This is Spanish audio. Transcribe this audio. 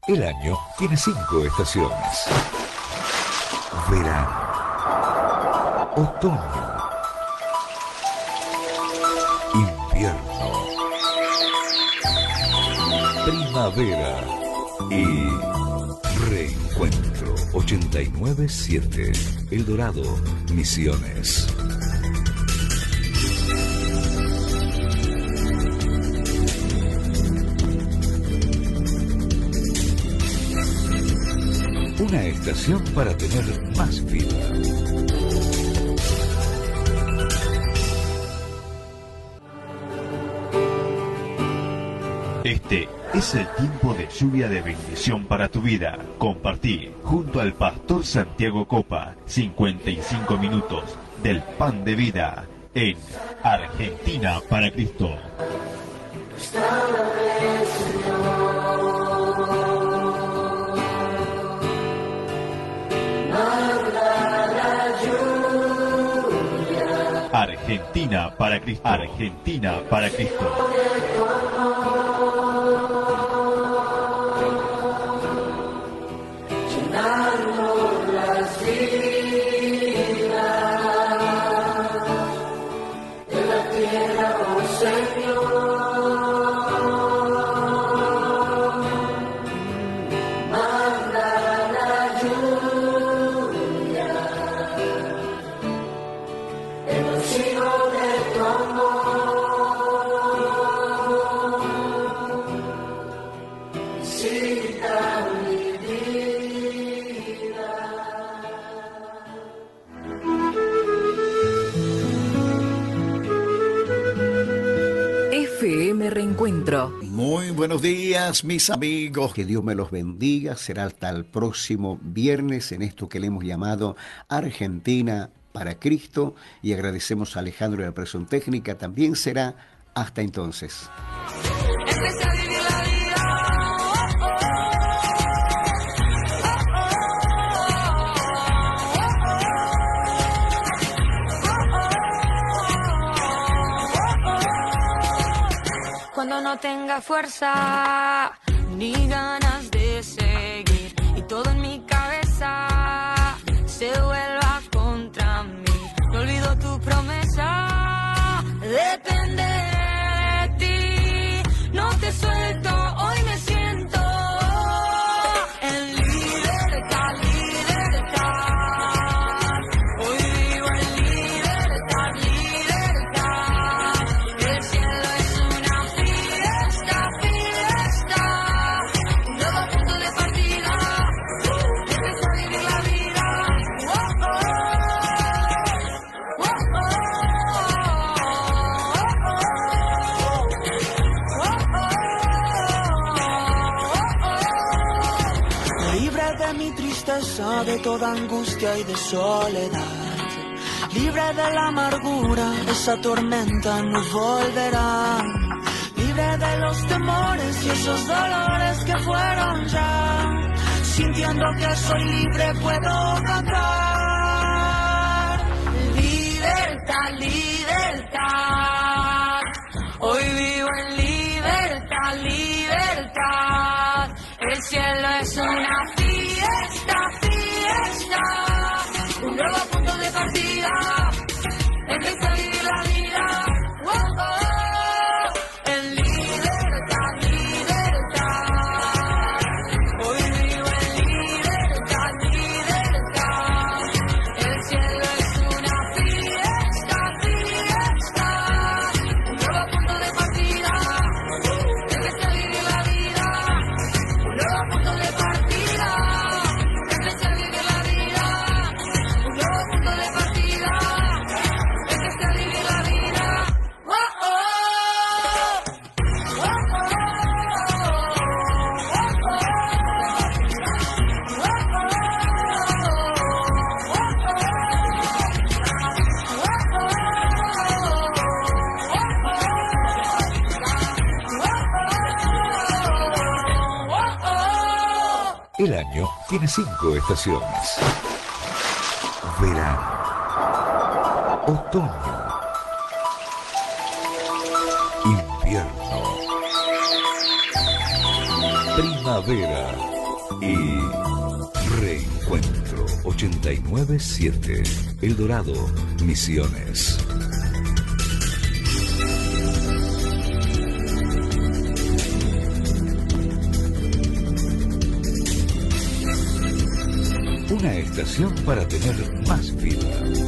El año tiene 5 estaciones. Verano, otoño, invierno, primavera y reencuentro. 89.7 El Dorado, Misiones. Una estación para tener más vida. Este es el tiempo de lluvia de bendición para tu vida. Compartí junto al Pastor Santiago Copa 55 minutos del pan de vida en Argentina para Cristo. Argentina para Cristo. Argentina para Cristo. FM Reencuentro. Muy buenos días, mis amigos. Que Dios me los bendiga. Será hasta el próximo viernes en esto que le hemos llamado Argentina para Cristo. Y agradecemos a Alejandro de la presión técnica. También será hasta entonces. Cuando no tenga fuerza ni ganas de seguir y todo en mi cabeza se vuelva contra mí, no olvido tu promesa, depende de ti, no te suelto, hoy me siento en libertad, libertad, hoy vivo en libertad, libertad, el cielo es una fiesta, fiesta, un nuevo punto de partida, empiezo a vivir la vida, oh, oh, oh, Libre de mi tristeza, de toda angustia y de soledad. Libre de la amargura, esa tormenta nos volverá. Libre de los temores y esos dolores que fueron ya. Sintiendo que soy libre puedo cantar. Libertad, libertad. Hoy vivo en libertad, libertad. El cielo es una fiesta, fiesta. Un nuevo punto de partida. Empiezo a vivir la vida. Oh, oh. En libertad, libertad. Hoy vivo en libertad, libertad. El cielo es una fiesta, fiesta. Un nuevo punto de partida. Empiezo a vivir la vida. Un nuevo punto de partida. Empecé a vivir la vida. Un nuevo punto de partida. Empecé a vivir la vida. Oh, oh. Oh, oh. El año tiene 5 estaciones. Verano, otoño, invierno, primavera y Reencuentro 897. El Dorado, Misiones. Una estación para tener más vida.